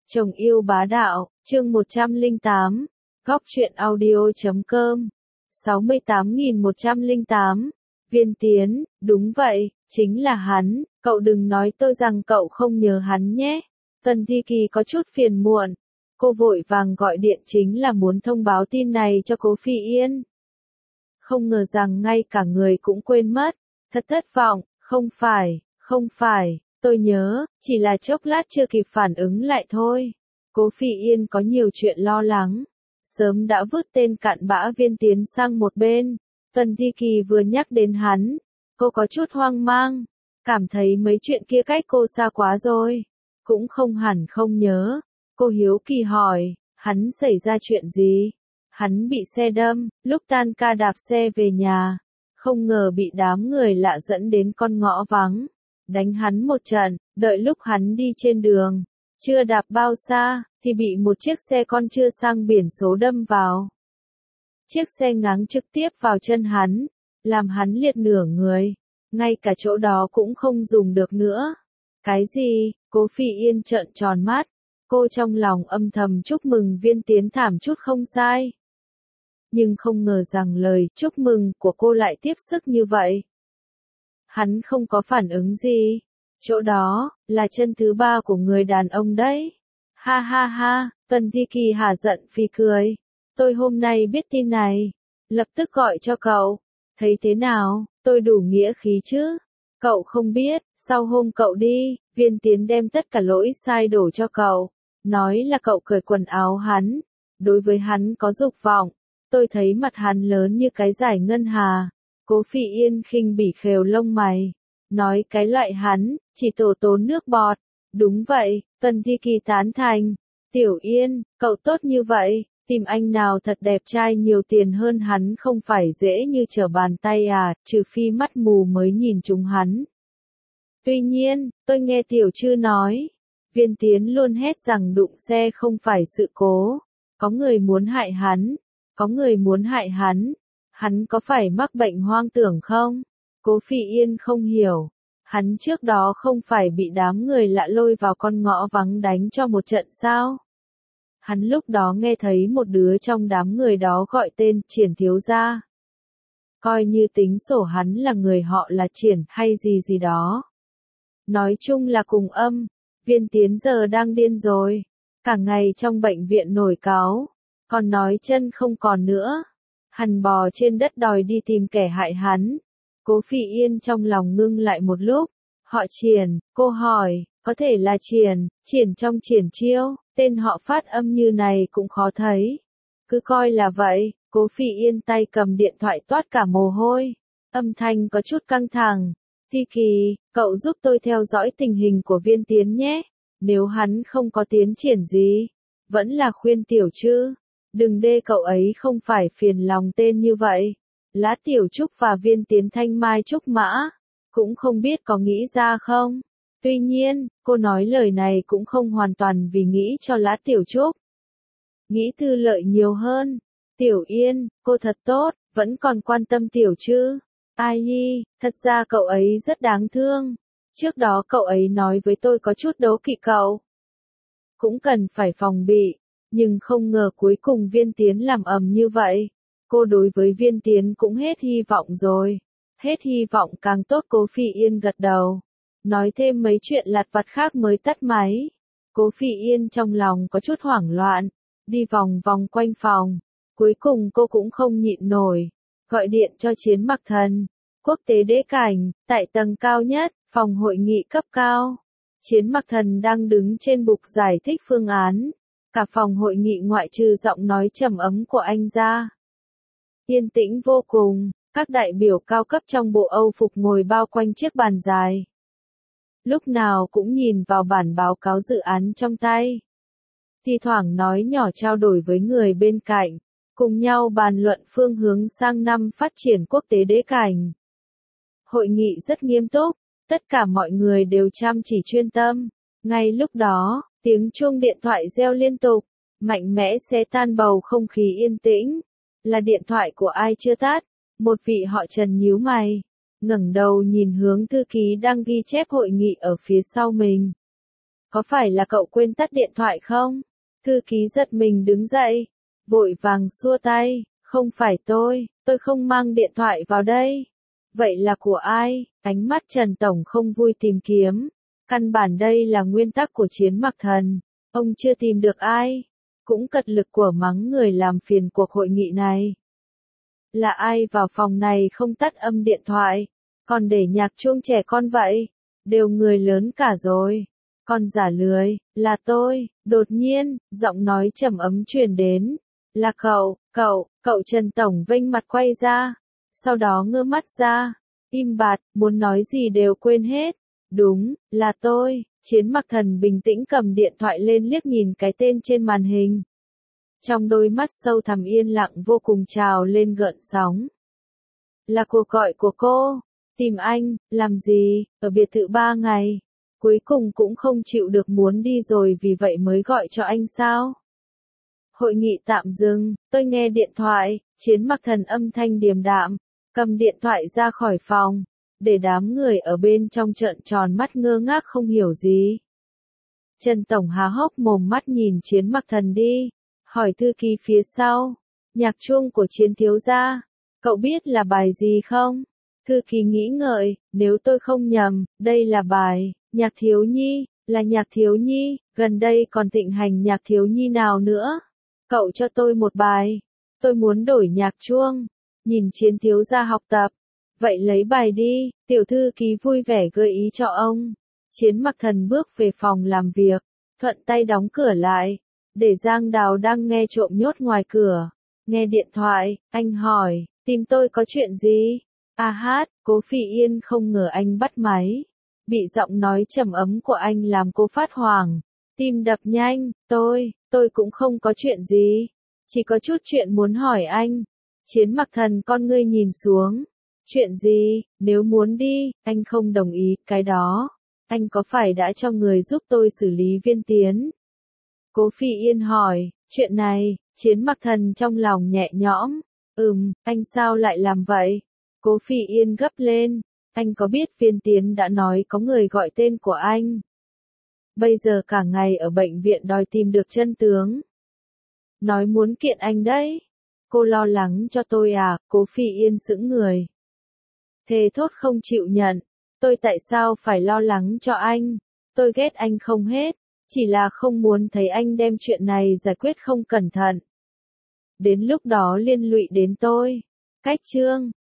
Chồng yêu bá đạo, chương 108, góc truyện audio.com, 68.108, Viên Tiến, đúng vậy, chính là hắn, cậu đừng nói tôi rằng cậu không nhớ hắn nhé. Tần Thi Kỳ có chút phiền muộn, cô vội vàng gọi điện chính là muốn thông báo tin này cho Cố Phi Yên. Không ngờ rằng ngay cả người cũng quên mất, thật thất vọng, không phải, tôi nhớ, chỉ là chốc lát chưa kịp phản ứng lại thôi. Cố Phi Yên có nhiều chuyện lo lắng, sớm đã vứt tên cặn bã Viên Tiến sang một bên. Tần Thi Kỳ vừa nhắc đến hắn, cô có chút hoang mang, cảm thấy mấy chuyện kia cách cô xa quá rồi. Cũng không hẳn không nhớ, cô hiếu kỳ hỏi, hắn xảy ra chuyện gì? Hắn bị xe đâm, lúc tan ca đạp xe về nhà, không ngờ bị đám người lạ dẫn đến con ngõ vắng, đánh hắn một trận, đợi lúc hắn đi trên đường, chưa đạp bao xa, thì bị một chiếc xe con chưa sang biển số đâm vào. Chiếc xe ngáng trực tiếp vào chân hắn, làm hắn liệt nửa người, ngay cả chỗ đó cũng không dùng được nữa. Cái gì? Cố Phi Yên trợn tròn mắt, cô trong lòng âm thầm chúc mừng Viên Tiến thảm chút không sai. Nhưng không ngờ rằng lời chúc mừng của cô lại tiếp sức như vậy. Hắn không có phản ứng gì. Chỗ đó, là chân thứ ba của người đàn ông đấy. Ha ha ha, Tần Thi Kỳ hả giận phì cười. Tôi hôm nay biết tin này, lập tức gọi cho cậu. Thấy thế nào, tôi đủ nghĩa khí chứ? Cậu không biết, sau hôm cậu đi, Viên Tiến đem tất cả lỗi sai đổ cho cậu. Nói là cậu cởi quần áo hắn. Đối với hắn có dục vọng. Tôi thấy mặt hắn lớn như cái giải ngân hà. Cố Phi Yên khinh bỉ khều lông mày. Nói cái loại hắn, chỉ tổ tốn nước bọt. Đúng vậy, Tần Thi Kỳ tán thành. Tiểu Yên, cậu tốt như vậy, tìm anh nào thật đẹp trai nhiều tiền hơn hắn không phải dễ như trở bàn tay à, trừ phi mắt mù mới nhìn chúng hắn. Tuy nhiên, tôi nghe Tiểu Trư nói, Viên Tiến luôn hét rằng đụng xe không phải sự cố. Có người muốn hại hắn, hắn có phải mắc bệnh hoang tưởng không? Cố Phi Yên không hiểu, hắn trước đó không phải bị đám người lạ lôi vào con ngõ vắng đánh cho một trận sao? Hắn lúc đó nghe thấy một đứa trong đám người đó gọi tên Triển thiếu gia. Coi như tính sổ hắn là người họ là Triển hay gì đó. Nói chung là cùng âm, Viên Tiến giờ đang điên rồi, cả ngày trong bệnh viện nổi cáu, còn nói chân không còn nữa. Hắn bò trên đất đòi đi tìm kẻ hại hắn. Cố Phi Yên trong lòng ngưng lại một lúc. Họ Triển, cô hỏi, có thể là Triển trong Triển Chiêu, tên họ phát âm như này cũng khó thấy. Cứ coi là vậy, Cố Phi Yên tay cầm điện thoại toát cả mồ hôi. Âm thanh có chút căng thẳng. Thi Kỳ, cậu giúp tôi theo dõi tình hình của Viên Tiến nhé. Nếu hắn không có tiến triển gì, vẫn là khuyên Tiểu Trư. Đừng để cậu ấy không phải phiền lòng tên như vậy. Lát Tiểu Trúc và Viên Tiến thanh mai trúc mã, cũng không biết có nghĩ ra không. Tuy nhiên, cô nói lời này cũng không hoàn toàn vì nghĩ cho Lát Tiểu Trúc. Nghĩ tư lợi nhiều hơn. Tiểu Yên, cô thật tốt, vẫn còn quan tâm Tiểu Trư. Ai nhi, thật ra cậu ấy rất đáng thương. Trước đó cậu ấy nói với tôi có chút đố kỵ cậu. Cũng cần phải phòng bị. Nhưng không ngờ cuối cùng Viên Tiến làm ầm như vậy. Cô đối với Viên Tiến cũng hết hy vọng rồi. Hết hy vọng càng tốt. Cố Phi Yên gật đầu. Nói thêm mấy chuyện lặt vặt khác mới tắt máy. Cố Phi Yên trong lòng có chút hoảng loạn. Đi vòng vòng quanh phòng. Cuối cùng cô cũng không nhịn nổi. Gọi điện cho Chiến Mặc Thần. Quốc tế đế cảnh, tại tầng cao nhất, phòng hội nghị cấp cao. Chiến Mặc Thần đang đứng trên bục giải thích phương án. Cả phòng hội nghị ngoại trừ giọng nói trầm ấm của anh ra. Yên tĩnh vô cùng, các đại biểu cao cấp trong bộ Âu phục ngồi bao quanh chiếc bàn dài. Lúc nào cũng nhìn vào bản báo cáo dự án trong tay. Thi thoảng nói nhỏ trao đổi với người bên cạnh, cùng nhau bàn luận phương hướng sang năm phát triển quốc tế đế cảnh. Hội nghị rất nghiêm túc, tất cả mọi người đều chăm chỉ chuyên tâm. Ngay lúc đó, tiếng chuông điện thoại reo liên tục, mạnh mẽ xé tan bầu không khí yên tĩnh. Là điện thoại của ai chưa tắt? Một vị họ Trần nhíu mày, ngẩng đầu nhìn hướng thư ký đang ghi chép hội nghị ở phía sau mình. Có phải là cậu quên tắt điện thoại không? Thư ký giật mình đứng dậy, vội vàng xua tay, không phải tôi không mang điện thoại vào đây. Vậy là của ai? Ánh mắt Trần Tổng không vui tìm kiếm. Căn bản đây là nguyên tắc của Chiến Mặc Thần. Ông chưa tìm được ai, cũng cật lực của mắng người làm phiền cuộc hội nghị này. Là ai vào phòng này không tắt âm điện thoại, còn để nhạc chuông trẻ con vậy? Đều người lớn cả rồi. Con giả lười, là tôi. Đột nhiên, giọng nói trầm ấm truyền đến. Là cậu Trần Tổng vênh mặt quay ra. Sau đó ngơ mắt ra. Im bặt, muốn nói gì đều quên hết. Đúng, là tôi. Chiến Mặc Thần bình tĩnh cầm điện thoại lên liếc nhìn cái tên trên màn hình. Trong đôi mắt sâu thẳm yên lặng vô cùng trào lên gợn sóng. Là cuộc gọi của cô. Tìm anh, làm gì, ở biệt thự 3 ngày. Cuối cùng cũng không chịu được muốn đi rồi vì vậy mới gọi cho anh sao? Hội nghị tạm dừng, tôi nghe điện thoại, Chiến Mặc Thần âm thanh điềm đạm, cầm điện thoại ra khỏi phòng, để đám người ở bên trong trợn tròn mắt ngơ ngác không hiểu gì. Trần Tổng há hốc mồm mắt nhìn Chiến Mặc Thần đi, hỏi thư ký phía sau, nhạc chuông của Chiến thiếu gia, cậu biết là bài gì không? Thư ký nghĩ ngợi, nếu tôi không nhầm, đây là bài Nhạc Thiếu Nhi, là Nhạc Thiếu Nhi, gần đây còn thịnh hành Nhạc Thiếu Nhi nào nữa? Cậu cho tôi một bài, tôi muốn đổi nhạc chuông, nhìn Chiến thiếu gia học tập. Vậy lấy bài đi, tiểu thư ký vui vẻ gợi ý cho ông. Chiến Mặc Thần bước về phòng làm việc, thuận tay đóng cửa lại, để Giang Đào đang nghe trộm nhốt ngoài cửa. Nghe điện thoại, anh hỏi, tìm tôi có chuyện gì? A hát, Cố Phỉ Yên không ngờ anh bắt máy. Bị giọng nói trầm ấm của anh làm cô phát hoảng. Tim đập nhanh, tôi cũng không có chuyện gì. Chỉ có chút chuyện muốn hỏi anh. Chiến Mặc Thần con ngươi nhìn xuống. Chuyện gì, nếu muốn đi, anh không đồng ý, cái đó. Anh có phải đã cho người giúp tôi xử lý Viên Tiến? Cố Phỉ Yên hỏi, chuyện này, Chiến Mặc Thần trong lòng nhẹ nhõm. Anh sao lại làm vậy? Cố Phỉ Yên gấp lên, anh có biết Viên Tiến đã nói có người gọi tên của anh. Bây giờ cả ngày ở bệnh viện đòi tìm được chân tướng. Nói muốn kiện anh đấy. Cô lo lắng cho tôi à? Cố Phỉ Yên sững người. Thề thốt không chịu nhận. Tôi tại sao phải lo lắng cho anh? Tôi ghét anh không hết. Chỉ là không muốn thấy anh đem chuyện này giải quyết không cẩn thận. Đến lúc đó liên lụy đến tôi. Cách chương